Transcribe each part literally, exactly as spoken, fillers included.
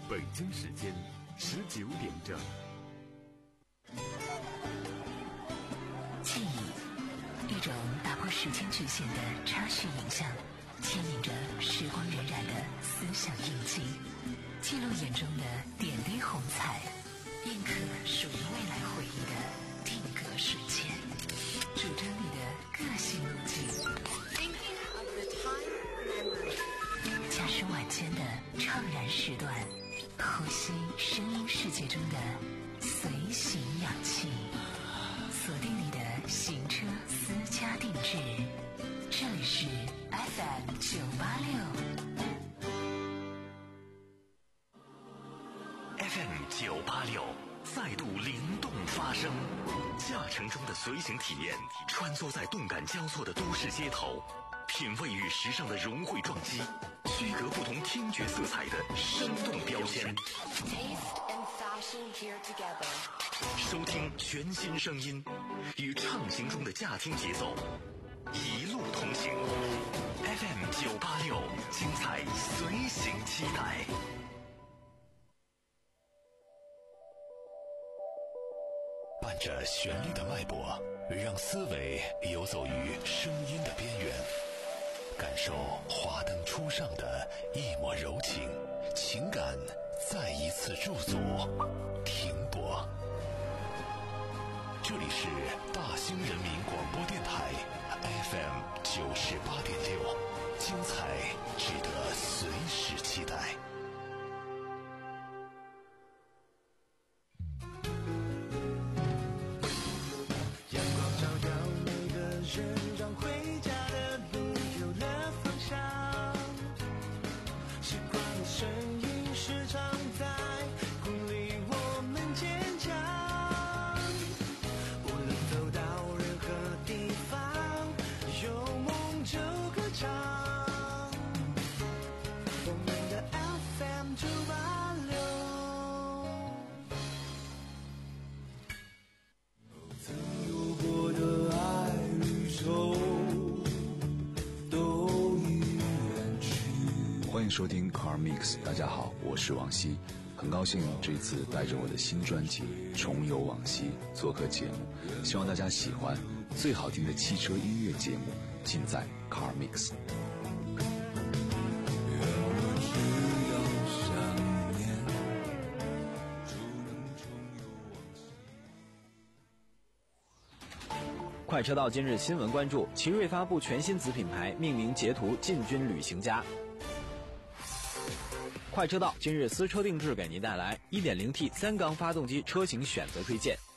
北京时间十九点整。 记忆，一种打破时间局限的插叙影像，牵引着时光荏苒的思想印记，记录眼中的点滴红彩，印刻属于未来回忆的定格瞬间，主张你的个性路径。驾驶晚间的怅然时段，呼吸声音世界中的随行氧气，锁定你的行车私家定制。这里是 F M 九八六 F M 九八六再度灵动发声，驾乘中的随行体验，穿梭在动感交错的都市街头，品味与时尚的融汇撞击，区隔不同听觉色彩的生动标签。收听全新声音，与畅行中的驾听节奏，一路同行。F M 九八六，精彩随行期待。伴着旋律的脉搏，让思维游走于声音的边缘，感受华灯初上的一抹柔情，情感再一次驻足停泊。这里是大兴人民广播电台 F M 九十八点六，精彩值得随时期待。 让回家的路有了方向，习惯的声音时常在鼓励我们坚强，无论走到任何地方，有梦就歌唱，我们的 F M 九八六，曾有过的爱欢迎收听 Car Mix， 大家好，我是王希，很高兴这次带着我的新专辑《重游往昔》做客节目，希望大家喜欢最好听的汽车音乐节目，尽在 Car Mix。 快车道今日新闻关注：奇瑞发布全新子品牌，命名捷途进军旅行家。快车道今日私车定制给您带来 一点零 T 三缸发动机车型选择推荐。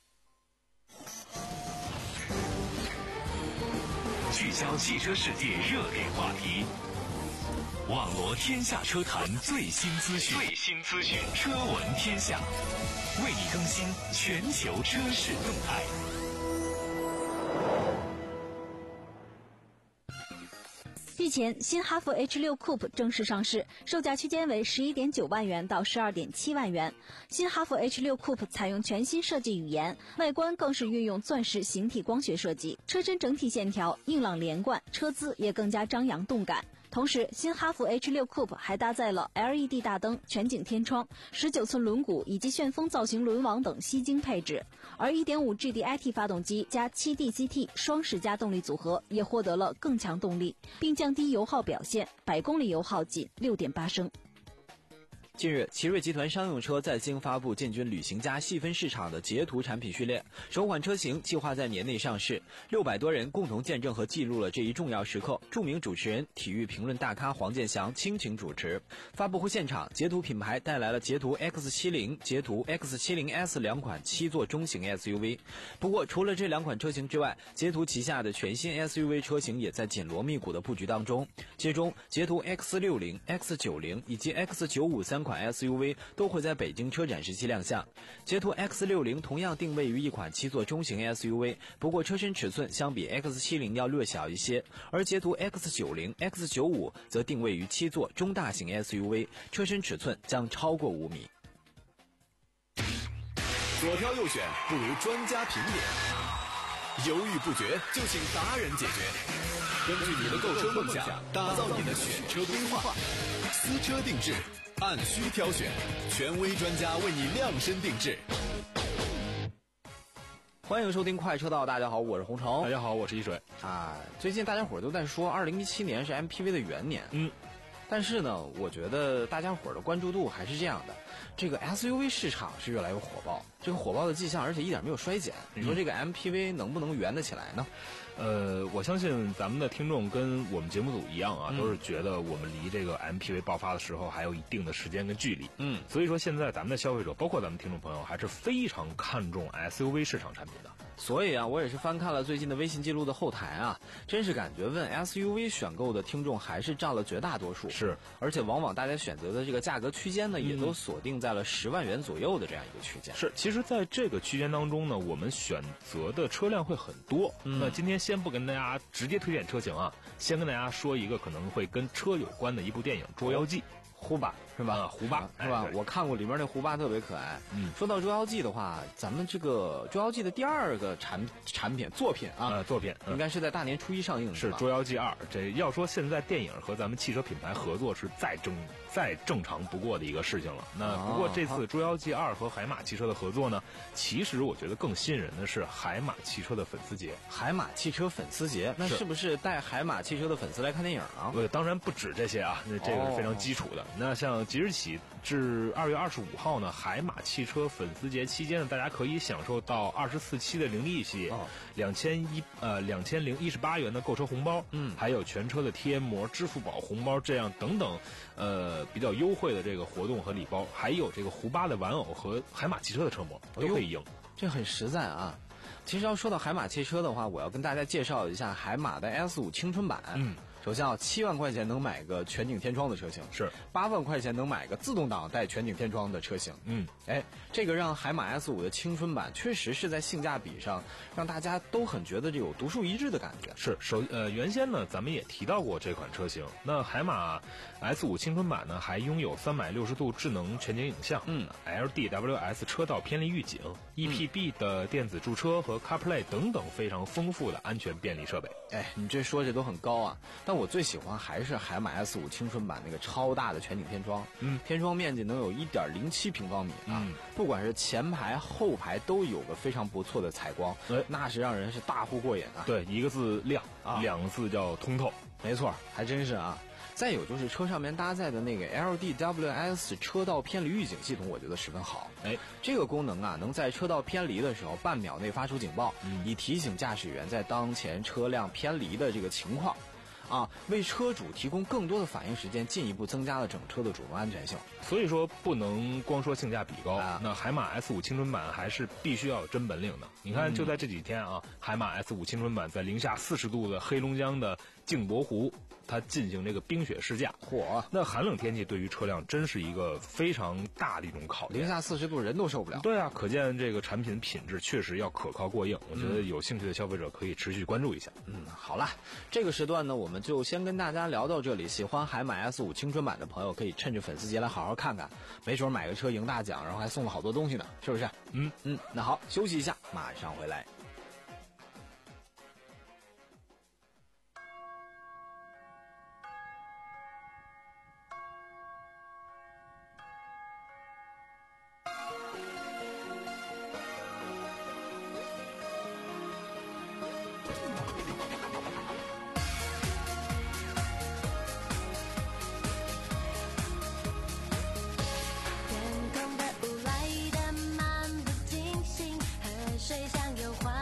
聚焦汽车世界热点话题，网罗天下车坛最新资讯，最新资讯，车闻天下，为你更新全球车市动态。 日前，新哈弗 H 六 Coupe 正式上市，售价区间为 十一点九万元到 十二点七万元。新哈弗 H 六 Coupe 采用全新设计语言，外观更是运用钻石形体光学设计，车身整体线条硬朗连贯，车姿也更加张扬动感。同时，新哈弗 H 六 Coupe 还搭载了 L E D 大灯、全景天窗、十九寸轮毂以及旋风造型轮网等吸睛配置，而 一点五 G D I T 发动机加 七 D C T 双十佳动力组合也获得了更强动力，并降低油耗表现，百公里油耗仅 六点八升。 近日，奇瑞集团商用车在京发布进军旅行家细分市场的捷途产品序列，首款车型计划在年内上市。六百多人共同见证和记录了这一重要时刻。著名主持人、体育评论大咖黄健翔倾情主持。发布会现场，捷途品牌带来了捷途 X 七十、捷途 X 七十 S 两款七座中型 S U V。不过，除了这两款车型之外，捷途旗下的全新 S U V 车型也在紧锣密鼓的布局当中。其中，捷途 X 六十、X 九十 以及 X 九十五三款 S U V 都会在北京车展时期亮相。捷途 X 六十 同样定位于一款七座中型 S U V， 不过车身尺寸相比 X 七十 要略小一些，而捷途 X 九十、X 九十五 则定位于七座中大型 S U V， 车身尺寸将超过五米。 左挑右选不如专家评点，犹豫不决就请达人解决。根据你的购车梦想，打造你的选车规划，私车定制按需挑选，权威专家为你量身定制。 欢迎收听快车道，大家好，我是洪城。 大家好，我是一水。 啊，最近大家伙都在说二零一七年是 M P V 的元年， 嗯， 但是呢，我觉得大家伙的关注度还是这样的，这个 S U V 市场是越来越火爆，这个火爆的迹象，而且一点没有衰减。你说这个 M P V 能不能圆得起来呢？ 呃，我相信咱们的听众跟我们节目组一样啊， 嗯、 都是觉得我们离这个 M P V 爆发的时候还有一定的时间跟距离。 嗯， 所以说现在咱们的消费者，包括咱们听众朋友，还是非常看重 S U V 市场产品的。 所以啊，我也是翻看了最近的微信记录的后台啊，真是感觉问 S U V 选购的听众还是占了绝大多数。 是， 而且往往大家选择的这个价格区间呢，嗯、也都锁定在了十万元左右的这样一个区间。 是，其实在这个区间当中呢，我们选择的车辆会很多。嗯、那今天先不跟大家直接推荐车型啊，先跟大家说一个可能会跟车有关的一部电影《捉妖记》。 胡巴是吧？ 啊、胡巴是吧？我看过里面那胡巴特别可爱。嗯，说到捉妖记的话，咱们这个捉妖记的第二个产产品作品啊， 呃，作品、 嗯、应该是在大年初一上映的， 是《捉妖记二》。这要说现在电影和咱们汽车品牌合作是再正再正常不过的一个事情了。那不过这次《捉妖记二》和海马汽车的合作呢，其实我觉得更吸引人的是海马汽车的粉丝节。 海马汽车粉丝节，那是不是带海马汽车的粉丝来看电影啊？ 呃，当然不止这些啊，那这个是非常基础的。哦、那像即日起至二月二十五号呢，海马汽车粉丝节期间呢，大家可以享受到二十四期的零利息，两千一呃两千零一十八元的购车红包，嗯，还有全车的贴膜、支付宝红包这样等等，呃比较优惠的这个活动和礼包，还有这个胡巴的玩偶和海马汽车的车模都可以赢， 这很实在啊。其实要说到海马汽车的话，我要跟大家介绍一下海马的 S 五 青春版。嗯。首先啊，七万块钱能买个全景天窗的车型， 是八万块钱能买个自动挡带全景天窗的车型。嗯，哎，这个让海马 S 五 的青春版确实是在性价比上让大家都很觉得这有独树一帜的感觉。 是首呃，原先呢咱们也提到过这款车型。那海马 S 五 青春版呢还拥有三百六十度智能全景影像，嗯 ，L D W S 车道偏离预警、嗯、E P B 的电子驻车和 CarPlay 等等非常丰富的安全便利设备。 哎，你这说这都很高啊。但我最喜欢还是海马 S 五 青春版那个超大的全景天窗，嗯，天窗面积能有 一点零七平方米啊，嗯、不管是前排后排都有个非常不错的采光，哎，那是让人是大呼过瘾啊。 对，一个字亮啊，两个字叫通透， 没错，还真是啊。再有就是车上面搭载的那个 L D W S 车道偏离预警系统，我觉得十分好。哎，这个功能啊，能在车道偏离的时候半秒内发出警报，嗯、以提醒驾驶员在当前车辆偏离的这个情况。啊，为车主提供更多的反应时间，进一步增加了整车的主动安全性。 所以说，不能光说性价比高，啊、那海马 S 五 青春版还是必须要有真本领的。你看，就在这几天啊，嗯、海马 S 五 青春版在零下四十度的黑龙江的镜泊湖，它进行这个冰雪试驾。嚯，那寒冷天气对于车辆真是一个非常大的一种考验。 零下四十度人都受不了。 对啊，可见这个产品品质确实要可靠过硬。我觉得有兴趣的消费者可以持续关注一下。 嗯，好了，这个时段呢，我们就先跟大家聊到这里。喜欢海马 S 五 青春版的朋友，可以趁着粉丝节来好好看看，没准买个车赢大奖，然后还送了好多东西呢，是不是？嗯嗯，那好，休息一下，马上回来。 水像油画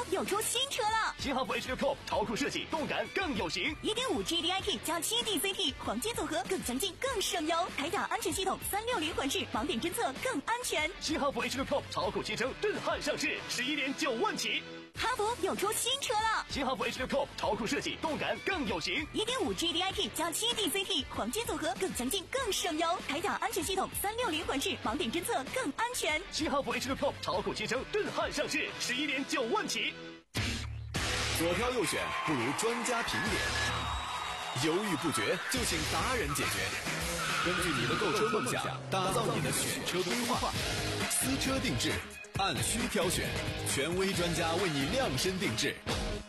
又出新车了， 新哈弗 H 六 Coupe 超酷设计，动感更有型。 一点五 G D I K 加七 D C T 黄金组合，更强劲更省油。铠甲安全系统三六零环视，盲点侦测更安全。 新哈弗 H 六 Coupe 超酷新生，震撼上市，十一点九万起。 哈弗又出新车了， 新哈弗 H 六 Coupe 超酷设计，动感更有型。 一点五 G D I K 加七 D C T 黄金组合，更强劲更省油。铠甲安全系统三六零环视，盲点侦测更安全。 新哈弗 H 六 Coupe 超酷新生，震撼上市，十一点九万起。 左挑右选不如专家评点，犹豫不决就请达人解决。根据你的购车梦想，打造你的选车规划，私车定制，按需挑选，权威专家为你量身定制。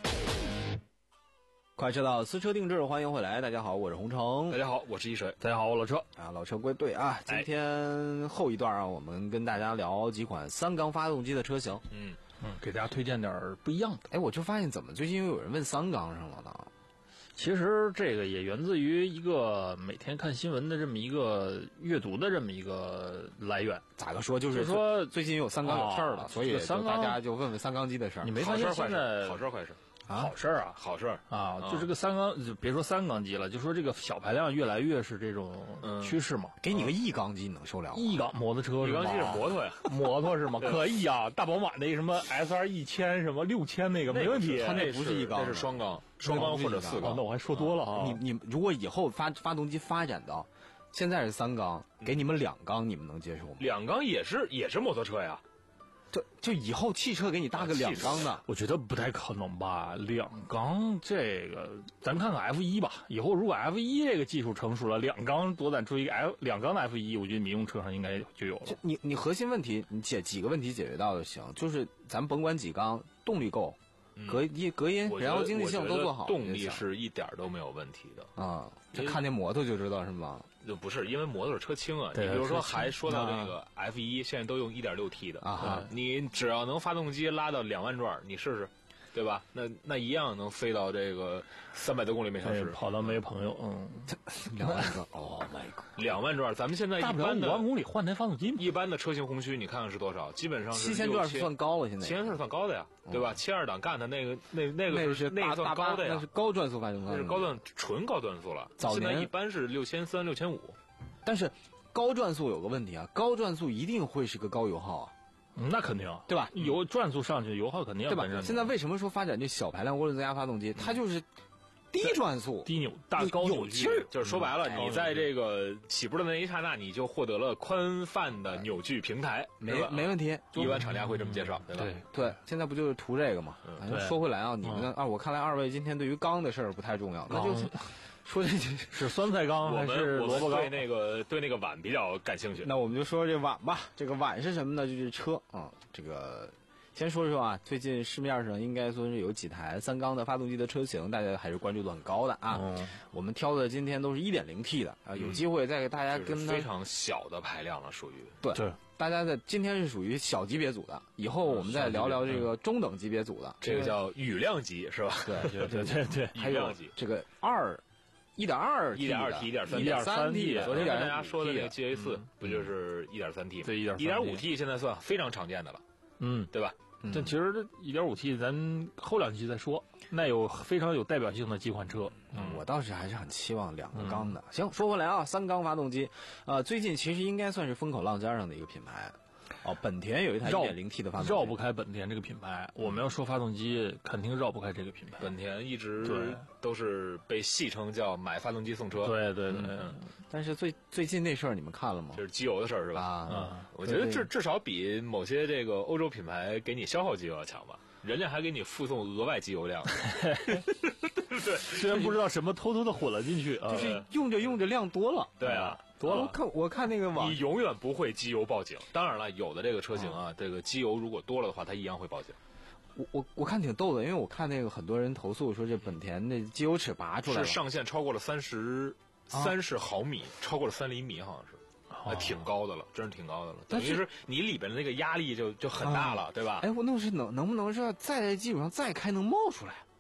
快车道私车定制，欢迎回来，大家好，我是洪城。 大家好，我是一水。大家好，我老车啊，老车归队啊。今天后一段啊，我们跟大家聊几款三缸发动机的车型。 嗯嗯，给大家推荐点不一样的。 哎，我就发现怎么最近又有人问三缸上了呢？ 其实这个也源自于一个每天看新闻的这么一个阅读的这么一个来源。 咋个说？就是说最近有三缸有事儿了， 哦、 所以就大家就问问三缸机的事儿。 你没发现现在好事坏事？ 啊， 好事啊， 好事啊！就这个三缸，就别说三缸机了，就说这个小排量越来越是这种趋势嘛。 嗯、给你个一缸机，你能受了吗？ 一缸摩托车是吗？ 一缸机是摩托呀， 摩托是吗？可以啊，大宝马那什么 S R 一千什么六千那个没问题， 它那不是一缸， 那是双缸，双缸或者四缸。 那我还说多了啊！ 你你如果以后发发动机发展到现在是三缸，给你们两缸，你们能接受吗？ 两缸也是也是摩托车呀。 就就以后汽车给你搭个两缸的， 我觉得不太可能吧。两缸这个，咱看看 F 一 吧。以后如果 F 一 这个技术成熟了，两缸多攒出一个 F 两缸的 F 一，我觉得民用车上应该就有了。 你你核心问题，你解几个问题解决到就行。就是咱甭管几缸，动力够，隔音隔音、燃油经济性都做好， 动力是一点都没有问题的啊。这看那摩托就知道是吗？ 就不是，因为摩托是车轻啊。你比如说，还说到这个 F 一，现在都用 一点六 T 的啊， 你只要能发动机拉到两万转，你试试，对吧？那那一样能飞到这个三百多公里每小时， 跑到没朋友，嗯， 两万转，哦 my god， 两万转，咱们现在一般的五万公里换台发动机， 一般的车型红区，你看看是多少？基本上是七千转是算高了，现在七千转算高的呀，对吧？七二档干的那个那那个那是那个算高的呀， 那是高转速发动机， 那是高段纯高段速了。现在一般是六千三、六千五。 但是高转速有个问题啊，高转速一定会是个高油耗啊， 嗯、那肯定对吧？ 油转速上去，油耗肯定要对吧？现在为什么说发展这小排量涡轮增压发动机，它就是低转速、 低扭、大高扭矩， 就是说白了，你在这个起步的那一刹那，你就获得了宽泛的扭矩平台， 没没问题。 一般厂家会这么介绍，对吧？ 对对，现在不就是图这个嘛？反正说回来啊，你们啊，我看来二位今天对于缸的事儿不太重要，那就。说这是酸菜缸还是萝卜缸？ 对那个对那个碗比较感兴趣。 那我们就说这碗吧。这个碗是什么呢？就是车啊。这个先说说啊，最近市面上应该说是有几台三缸的发动机的车型，大家还是关注度很高的啊。嗯、我们挑的今天都是 一点零 T 的啊，有机会再给大家跟它、 非常小的排量了，属于对。对大家的今天是属于小级别组的，以后我们再聊聊这个中等级别组的。 这个叫雨量级是吧？ 对对对对对， 还有这个二。一点二 T、一点二 T、一点三 T、一点三 T， 昨天跟大家说的那个 G A 四不就是一点三 T 吗？ 对，一点一点五 T 现在算非常常见的了， 嗯， 对吧？ 但其实这一点五 T 咱后两期再说，那有非常有代表性的几款车， 嗯，我倒是还是很期望两个缸的。行，说回来啊，三缸发动机，呃，最近其实应该算是风口浪尖上的一个品牌。哦，本田有一台 一点零 T 的发动机， 绕不开本田这个品牌。我们要说发动机，肯定绕不开这个品牌。 本田一直都是被戏称叫买发动机送车。 对对对。嗯、 但是最最近那事儿你们看了吗？ 就是机油的事儿是吧？ 啊， 嗯、我觉得至至少比某些这个欧洲品牌给你消耗机油要强吧。人家还给你附送额外机油量，对不对？ 虽然不知道什么偷偷的混了进去， 就是用着用着量多了。 对啊。 多了， 我看我看那个网， 你永远不会机油报警。当然了，有的这个车型啊，这个机油如果多了的话，它一样会报警。 我我我看挺逗的，因为我看那个很多人投诉说这本田那机油尺拔出来了， 是上限超过了三十三十毫米，超过了三厘米，好像是。还挺高的了，真是挺高的了。等于是你里边的那个压力就就很大了，对吧？ 哎，我那是能能不能是在这基础上再开能冒出来？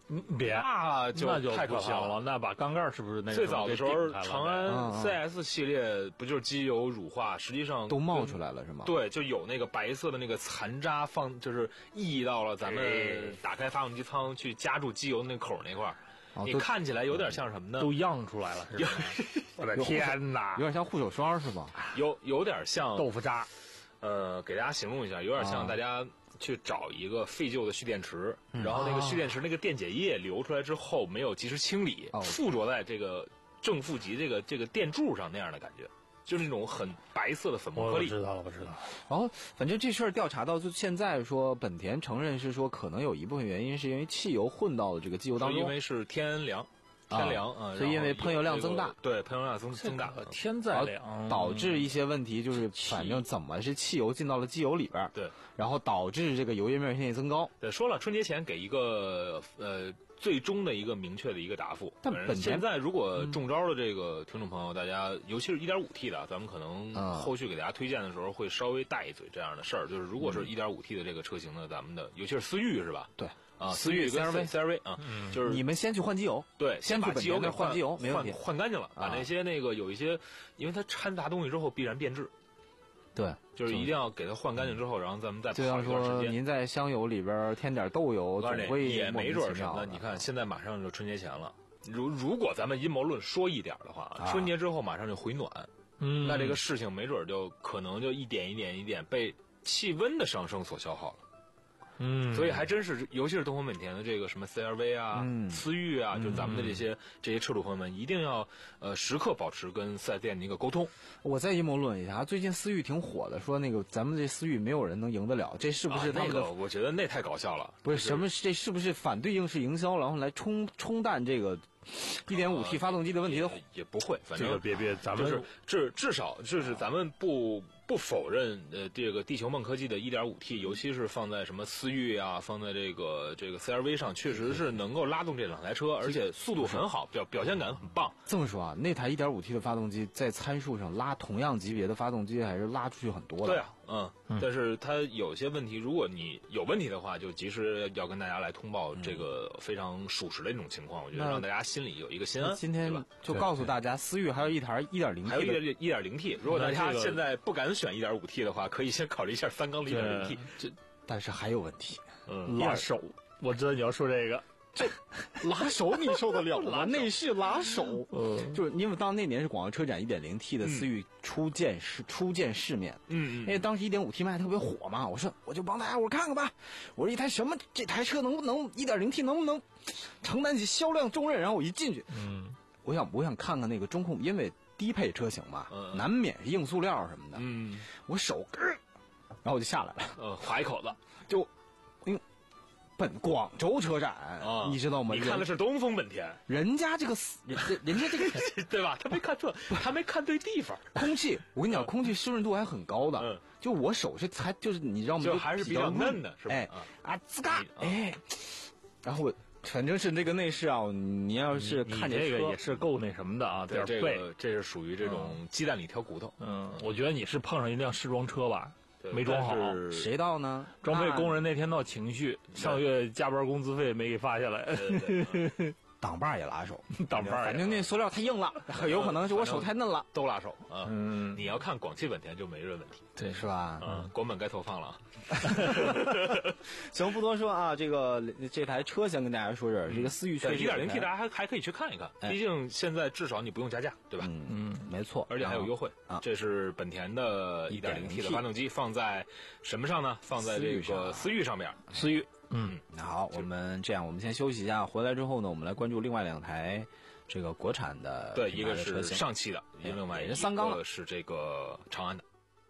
嗯，别， 那就那就太可怕了。那把缸盖是不是那最早的时候， 长长安 C S 系列不就是机油乳化，实际上都冒出来了是吗？ 对，就有那个白色的那个残渣放，就是溢到了咱们打开发动机舱去夹住机油那口那块儿。你看起来有点像什么呢？ 都漾出来了，是吧？我的天哪， 有点像护手霜是吧？ 有有点像豆腐渣。 呃，给大家形容一下，有点像大家去找一个废旧的蓄电池， 嗯、 然后那个蓄电池那个电解液流出来之后没有及时清理， 哦、 附着在这个正负极这个这个电柱上那样的感觉。就是那种很白色的粉末颗粒。 我知道了，我知道了。 然后，反正这事儿调查到就现在说，本田承认是说，可能有一部分原因是因为汽油混到了这个机油当中， 因为是天凉，天凉啊， 是因为喷油量增大， 对，喷油量增增大， 天再凉导致一些问题，就是反正怎么是汽油进到了机油里边， 对， 然后导致这个油液面线增高。 对，说了春节前给一个呃。最终的一个明确的一个答复。 但本田现在如果中招的这个听众朋友，大家尤其是 一点五 T 的，咱们可能后续给大家推荐的时候会稍微带一嘴这样的事儿。就是如果是 一点五 T 的这个车型呢，咱们的尤其是思域是吧？ 对啊， 思域跟 C R V 啊，就是你们先去换机油， 对， 先把机油给换机油，没问题， 换干净了，把那些那个有一些，因为它掺杂东西之后必然变质。 对， 就是一定要给它换干净之后，然后咱们再跑一段时间。就像说，您在香油里边添点豆油，总会也没准什么。你看，现在马上就春节前了，如如果咱们阴谋论说一点的话， 啊、 春节之后马上就回暖， 嗯， 那这个事情没准就可能就一点一点一点被气温的上升所消耗了。 嗯， 所以还真是，尤其是东风本田的这个什么 C R V 啊、 嗯、 思域啊，就是咱们的这些、嗯、这些车主朋友们，一定要呃时刻保持跟四 S 店的一个沟通。 我再阴谋论一下，最近思域挺火的，说那个咱们这思域没有人能赢得了，这是不是他们的？ 啊、那个我觉得那太搞笑了。 不是什么，这是不是反对应式营销，然后来冲冲淡这个 一点五 T 发动机的问题的、 呃？也不会，反正、 这个别别，咱们就是至至少就是咱们不。不否认，呃，这个地球梦科技的 一点五 T， 尤其是放在什么思域啊，放在这个这个 C R V 上，确实是能够拉动这两台车，而且速度很好，表表现感很棒。 这么说啊，那台 一点五 T 的发动机在参数上拉同样级别的发动机还是拉出去很多的。 对啊，嗯，嗯但是它有些问题，如果你有问题的话，就及时要跟大家来通报这个非常属实的一种情况，我觉得让大家心里有一个心安。 今天就告诉大家，思域还有一台 一点零 T， 还有一点一点零 T， 如果大家现在不敢选 一点五 T 的话，可以先考虑一下三缸的 一点零 T。 这但是还有问题， 嗯， 拉手，我知道你要说这个， 这拉手你受得了吗？内饰拉手，嗯，就是因为当那年是广州车展 一点零 T 的思域初见市初见世面， 嗯嗯， 因为当时 一点五 T 卖特别火嘛，我说我就帮大家我看看吧，我说一台什么这台车能不能 一点零 T 能不能承担起销量重任？然后我一进去， 嗯， 我想我想看看那个中控，因为低配车型嘛， 嗯、 难免是硬塑料什么的， 嗯， 我手。然后我就下来了， 呃，划一口子， 就，嗯，奔广州车展， 啊， 你知道吗？ 你看的是东风本田， 人家这个人人家这个对吧？他没看错，他没看对地方。 空气，我跟你讲，空气湿润度还很高的， 嗯， 就我手是才就是你知道吗？ 就还是比较嫩的，是吧？ 哎啊，吱嘎，哎，然后我。反正是这个内饰啊，你要是看见这个也是够那什么的啊， 对，这个这是属于这种鸡蛋里挑骨头。 嗯，我觉得你是碰上一辆试装车吧，没装好， 谁到呢？ 装配工人那天闹情绪，上月加班工资费没给发下来。 挡把也拉手， 挡把， 反正那塑料太硬了，有可能是我手太嫩了， 都拉手啊。 嗯， 你要看广汽本田就没这问题， 对，是吧？ 嗯，国本该投放了。 行，不多说啊，这个这台车先跟大家说这儿，这个思域确实一点零 T 大家还还可以去看一看，毕竟现在至少你不用加价，对吧？ 嗯嗯，没错， 而且还有优惠啊。 这是本田的 一点零 T 的发动机，放在什么上呢？放在这个思域上面， 思域。 嗯，那好，我们这样，我们先休息一下，回来之后呢，我们来关注另外两台这个国产的， 对，一个是上汽的，另外一个三缸是这个长安的。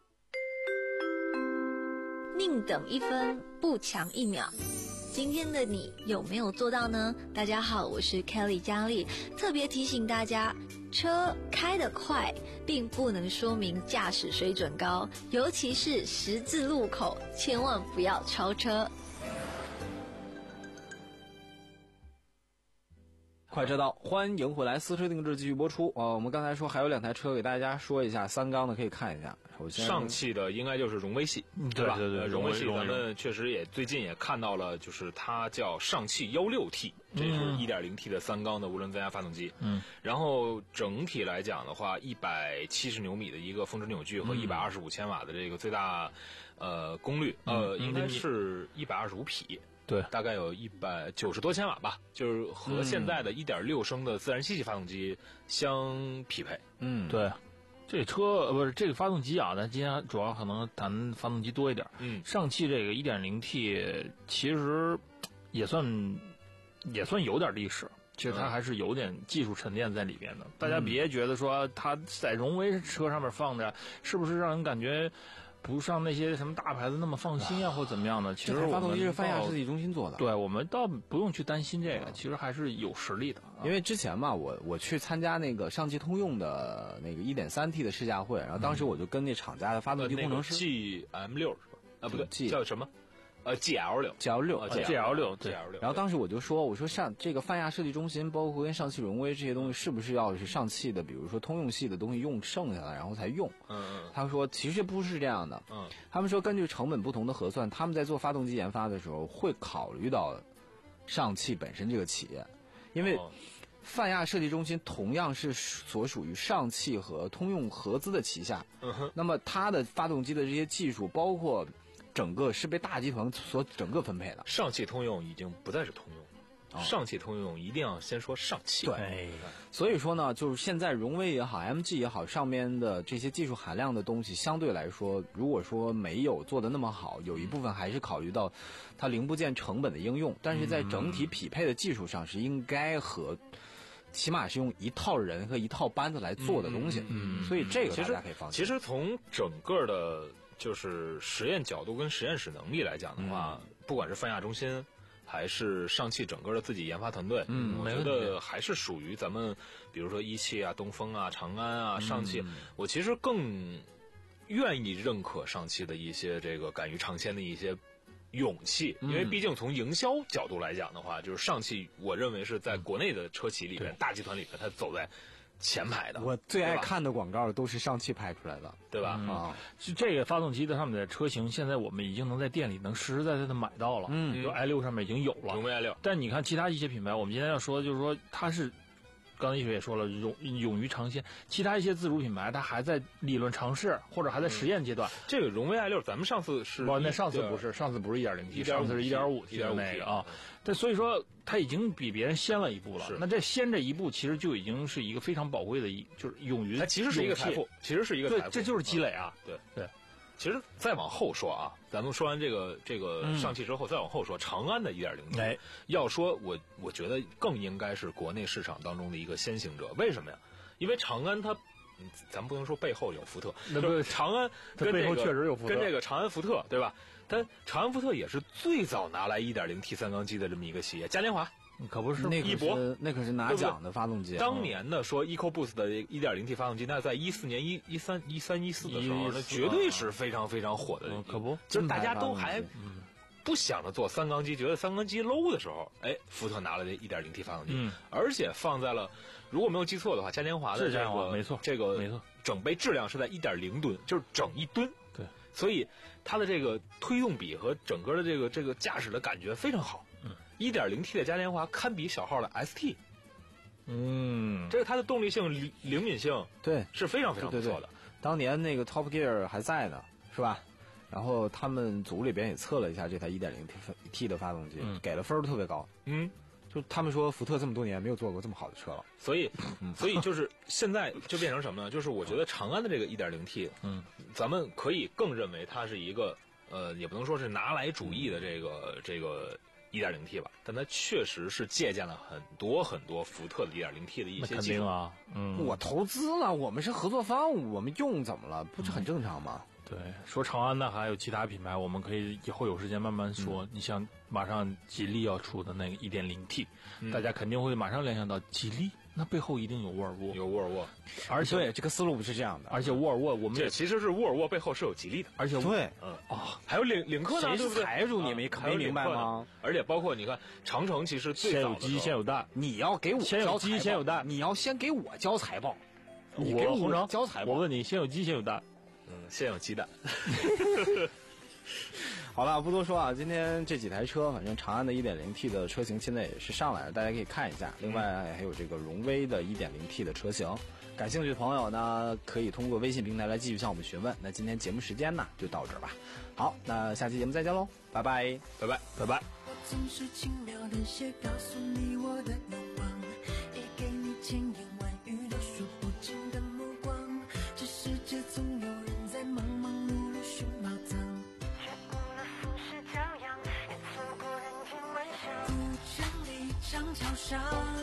宁等一分，不强一秒。今天的你有没有做到呢？大家好，我是 Kelly 佳丽，特别提醒大家，车开得快并不能说明驾驶水准高，尤其是十字路口，千万不要超车。 快车道，欢迎回来，私车定制继续播出。呃，我们刚才说还有两台车给大家说一下，三缸的可以看一下。首先， 上汽的应该就是荣威系， 嗯、 对吧？ 对对对， 荣威系咱们确实也最近也看到了，就是它叫上汽幺六 T， 这是 一点零 T 的三缸的涡轮增压发动机。 嗯， 然后整体来讲的话，一百七十牛米的一个峰值扭矩和一百二十五千瓦的这个最大呃功率，呃，应该是一百二十五匹。 对， 大概有一百九十多千瓦吧，就是和现在的一点六升的自然吸气发动机相匹配。 嗯， 对，这车呃不是这个发动机啊，咱今天主要可能谈发动机多一点。 嗯， 上汽这个 一点零 T 其实也算也算有点历史。其实它还是有点技术沉淀在里边的，嗯、大家别觉得说它在荣威车上面放着，是不是让人感觉不像那些什么大牌子那么放心啊，或怎么样的？其实发动机是泛亚设计中心做的， 对，我们倒不用去担心这个，其实还是有实力的。 因为之前嘛，我我去参加那个上汽通用的那个 一点三 T 的试驾会，然后当时我就跟那厂家的发动机工程师 G M 六是吧？啊，不对， G 叫什么？呃 ，G L 六 ，G L 六 ，G L 六， 对 G L 六。 然后当时我就说，我说上这个泛亚设计中心，包括跟上汽荣威这些东西，是不是要是上汽的，比如说通用系的东西用剩下来，然后才用？ 嗯嗯。 他说其实不是这样的。 嗯。 他们说根据成本不同的核算，他们在做发动机研发的时候会考虑到上汽本身这个企业，因为泛亚设计中心同样是所属于上汽和通用合资的旗下。 嗯哼。 那么它的发动机的这些技术，包括整个是被大集团所整个分配的。 上汽通用已经不再是通用了，哦、上汽通用一定要先说上汽。 对，所以说呢，就是现在荣威也好 ，M G 也好，上面的这些技术含量的东西，相对来说，如果说没有做的那么好，有一部分还是考虑到它零部件成本的应用，但是在整体匹配的技术上是应该和。起码是用一套人和一套班子来做的东西， 嗯， 所以这个大家可以放心。 其实从整个的，就是实验角度跟实验室能力来讲的话，嗯、不管是泛亚中心，还是上汽整个的自己研发团队， 嗯， 我觉得还是属于咱们，比如说一汽啊、东风啊、长安啊、上汽， 嗯、 我其实更愿意认可上汽的一些这个敢于尝鲜的一些。勇气，因为毕竟从营销角度来讲的话，就是上汽，我认为是在国内的车企里面，大集团里面，它走在前排的。 我最爱看的广告都是上汽拍出来的， 对吧？ 啊， 是这个发动机的上面的车型，现在我们已经能在店里能实实在在的买到了。 嗯， 就 i 六上面已经有了， 荣威 i 六。 但你看其他一些品牌，我们今天要说的就是说它是。刚才一雪也说了，勇勇于尝鲜。其他一些自主品牌，它还在理论尝试或者还在实验阶段。 嗯、这个荣威 i 六，咱们上次是不，那上次不是，上次不是 一点零 T， 上次是 一点五 T 的那个啊。但所以说，它已经比别人先了一步了。那这先这一步，其实就已经是一个非常宝贵的一，就是勇于。 它其实是一个财富，其实是一个财富， 对，这就是积累啊。 对对。 其实再往后说啊，咱们说完这个这个上汽之后，嗯、再往后说长安的 一点零 T，、 哎、 要说我我觉得更应该是国内市场当中的一个先行者。为什么呀？因为长安它，咱不能说背后有福特， 那不长安跟、这个、 背后确实有福特， 跟这个长安福特对吧？它长安福特也是最早拿来 一点零 T 三缸机的这么一个企业，嘉年华。 可不是那一博， 那可是拿奖的发动机。 当年的说 EcoBoost 的 一点零 T 发动机，那在一四年、一一三、一三、一四的时候，那绝对是非常非常火的。 嗯、可不， 就是大家都还不想着做三缸机，觉得三缸机 low 的时候，哎，福特拿了这 一点零 T 发动机， 嗯、 而且放在了，如果没有记错的话，嘉年华的这个没错， 这个没错， 整备质量是在 一点零 吨，就是整一吨。 对， 所以它的这个推动比和整个的这个这个驾驶的感觉非常好。 嗯。 一点零 T 的嘉年华堪比小号的 S T， 嗯， 这个它的动力性、灵灵敏性， 对， 是非常非常不错的。 对对对当年那个 Top Gear 还在呢，是吧？然后他们组里边也测了一下这台 一点零 T 的发动机， 嗯、 给了分儿特别高。 嗯， 就他们说福特这么多年没有做过这么好的车了。 所以，所以就是现在就变成什么呢？就是我觉得长安的这个 一点零 T， 嗯， 咱们可以更认为它是一个呃，也不能说是拿来主义的这个这个。一点零 T 吧，但它确实是借鉴了很多很多福特的 一点零 T 的一些技术啊。嗯， 我投资了，我们是合作方，我们用怎么了？不是很正常吗？ 对，说长安的还有其他品牌，我们可以以后有时间慢慢说。嗯、你像马上吉利要出的那个 一点零 T，、嗯、大家肯定会马上联想到吉利。 那背后一定有沃尔沃， 有沃尔沃， 而且对这个思路不是这样的， 而且沃尔沃我们这其实是沃尔沃背后是有吉利的， 而且对， 嗯哦，还有领领克呢， 谁对不对？ 是财主你没啊没明白吗？ 而且包括你看长城，其实最先有早的时候鸡先有蛋， 你要给我先有鸡交财报先有蛋， 你要先给我交财报，你给我红我城交财报。 我问你，先有鸡先有蛋， 嗯，先有鸡蛋。 好了，不多说啊，今天这几台车，反正长安的 一点零 T 的车型现在也是上来了，大家可以看一下。另外还有这个荣威的 一点零 T 的车型，感兴趣的朋友呢，可以通过微信平台来继续向我们询问。那今天节目时间呢，就到这儿吧。好，那下期节目再见喽，拜拜， 拜拜， 拜拜。 我总是轻描淡写告诉你我的愿望，也给你千言万语都说不尽的目光。这世界总有人在忙忙碌碌寻宝藏，却过了浮世骄阳，也错过人间万象。古城里长桥上，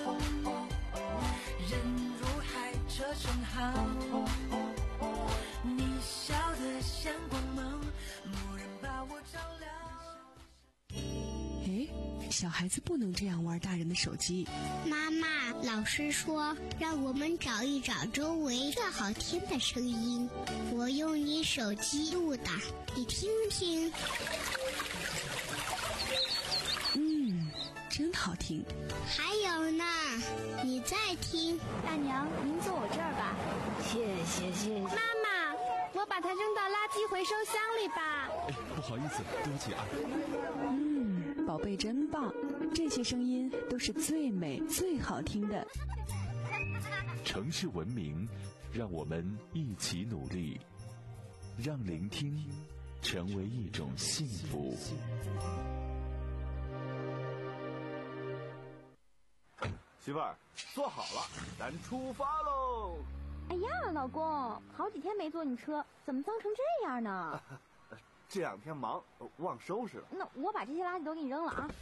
人如海，车成行。你笑得像光芒，蓦然把我照亮。 哎，小孩子不能这样玩大人的手机。 妈妈，老师说让我们找一找周围最好听的声音，我用你手机录的，你听听。 嗯，真好听。 还有呢，你再听。 大娘，您坐我这儿吧。 谢谢谢谢。 妈妈，我把它扔到垃圾回收箱里吧。 哎，不好意思，对不起啊。 嗯，宝贝真棒，这些声音都是最美最好听的。 城市文明，让我们一起努力，让聆听成为一种幸福。 媳妇儿，坐好了，咱出发喽！ 哎呀，老公，好几天没坐你车，怎么脏成这样呢？ 这两天忙，忘收拾了。 那我把这些垃圾都给你扔了啊！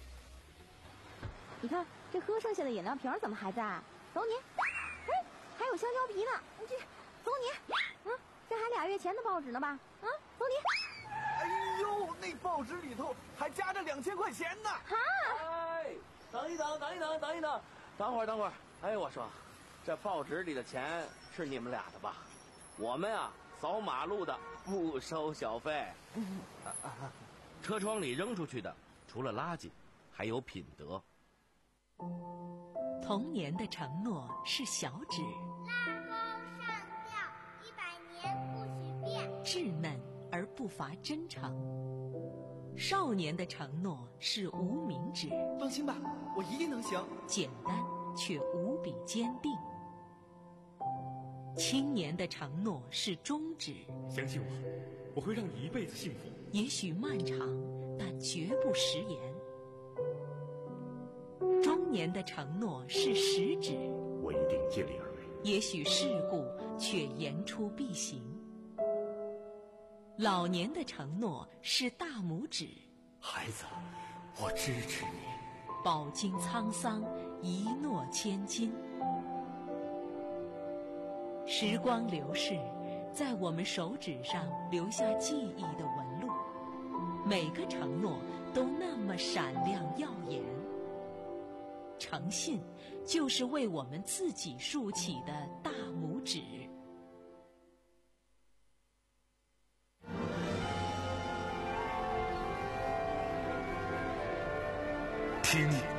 你看，这喝剩下的饮料瓶怎么还在？走你！哎，还有香蕉皮呢，你这，走你！嗯，这还俩月前的报纸呢吧？啊，走你！ 哎呦，那报纸里头还夹着两千块钱呢！ 哈！ 哎，等一等，等一等，等一等，等会儿，等会儿。哎，我说，这报纸里的钱是你们俩的吧？我们啊，扫马路的不收小费。车窗里扔出去的，除了垃圾，还有品德。 童年的承诺是小指， 拉钩上吊，一百年不许变。 稚嫩而不乏真诚。少年的承诺是无名指， 放心吧，我一定能行。 简单却无比坚定。青年的承诺是中指， 相信我，我会让你一辈子幸福。 也许漫长，但绝不食言。中年的承诺是食指， 我一定尽力而为。 也许世故，却言出必行。老年的承诺是大拇指， 孩子，我支持你。 饱经沧桑，一诺千金。时光流逝，在我们手指上留下记忆的纹路，每个承诺都那么闪亮耀眼。诚信就是为我们自己竖起的大拇指。 听